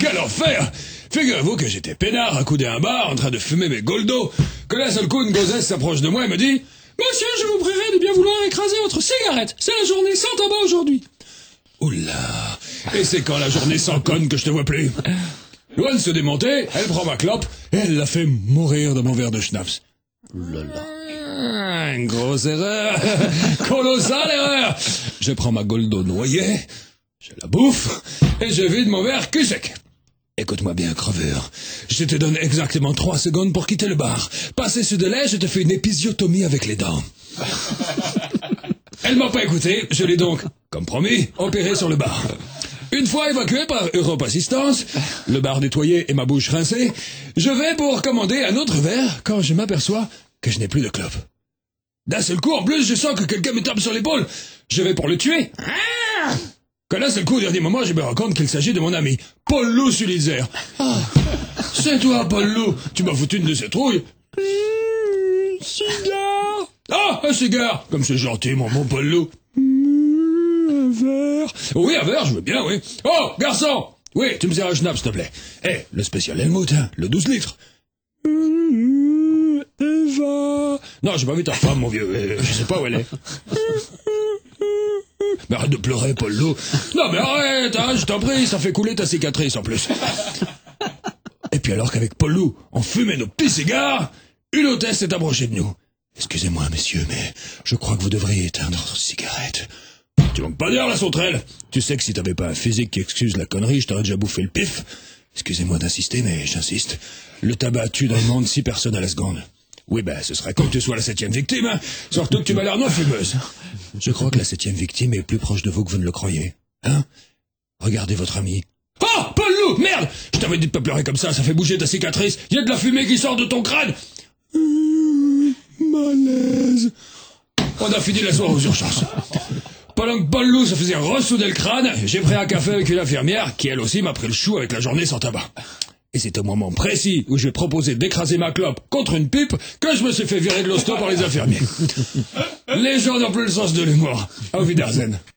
quel enfer! Figurez-vous que j'étais peinard, accoudé à un bar, en train de fumer mes goldos, que d'un seul coup une gonzesse s'approche de moi et me dit « Monsieur, je vous prierai de bien vouloir écraser votre cigarette. C'est la journée sans tabac aujourd'hui. » Oula! Et c'est quand la journée sans conne que je te vois plus? Loin de se démonter, elle prend ma clope et elle la fait mourir dans mon verre de schnapps. Une grosse erreur. Colossale erreur. Je prends ma goldo noyée, je la bouffe et je vide mon verre cul sec. Écoute-moi bien, creveur. Je te donne exactement 3 secondes pour quitter le bar. Passé ce délai, je te fais une épisiotomie avec les dents. Elle m'a pas écouté, je l'ai donc, comme promis, opéré sur le bar. Une fois évacué par Europe Assistance, le bar nettoyé et ma bouche rincée, je vais pour commander un autre verre quand je m'aperçois que je n'ai plus de clope. D'un seul coup, en plus, je sens que quelqu'un me tape sur l'épaule. Je vais pour le tuer. Que d'un seul coup, au dernier moment, je me rends compte qu'il s'agit de mon ami, Paul Lou Sulitzer. Ah, c'est toi, Paul Lou. Tu m'as foutu une de ces trouilles. Cigare. Ah, un cigare. Comme c'est gentil, mon bon Paul Lou. Un verre. Oui, un verre, je veux bien, oui. Oh, garçon. Oui, tu me sers un schnapp, s'il te plaît. Eh, le spécial Helmut, hein, le 12 litres. Eva. Non, j'ai pas vu ta femme, mon vieux. Je sais pas où elle est. Mais arrête de pleurer, Paul Lou. Non, mais arrête, hein, je t'en prie, ça fait couler ta cicatrice, en plus. Et puis alors qu'avec Paul Lou, on fumait nos petits cigares, une hôtesse s'est approchée de nous. Excusez-moi, messieurs, mais je crois que vous devriez éteindre votre cigarette. Tu manques pas d'air, la sauterelle. Tu sais que si t'avais pas un physique qui excuse la connerie, je t'aurais déjà bouffé le pif. Excusez-moi d'insister, mais j'insiste. Le tabac tue dans le monde 6 personnes à la seconde. Oui, ben, ce serait con que tu sois la 7e victime, hein. Surtout que tu m'as l'air non fumeuse. Je crois que la 7e victime est plus proche de vous que vous ne le croyez. Hein? Regardez votre ami. Oh, Paul Lou, merde! Je t'avais dit de pas pleurer comme ça fait bouger ta cicatrice. Y a de la fumée qui sort de ton crâne. Malaise. On a fini la soirée aux urgences. Pendant que Paul Lou se faisait ressouder le crâne, j'ai pris un café avec une infirmière qui elle aussi m'a pris le chou avec la journée sans tabac. Et c'est au moment précis où je lui ai proposé d'écraser ma clope contre une pipe que je me suis fait virer de l'hosto par les infirmiers. Les gens n'ont plus le sens de l'humour. Auf Wiedersehen.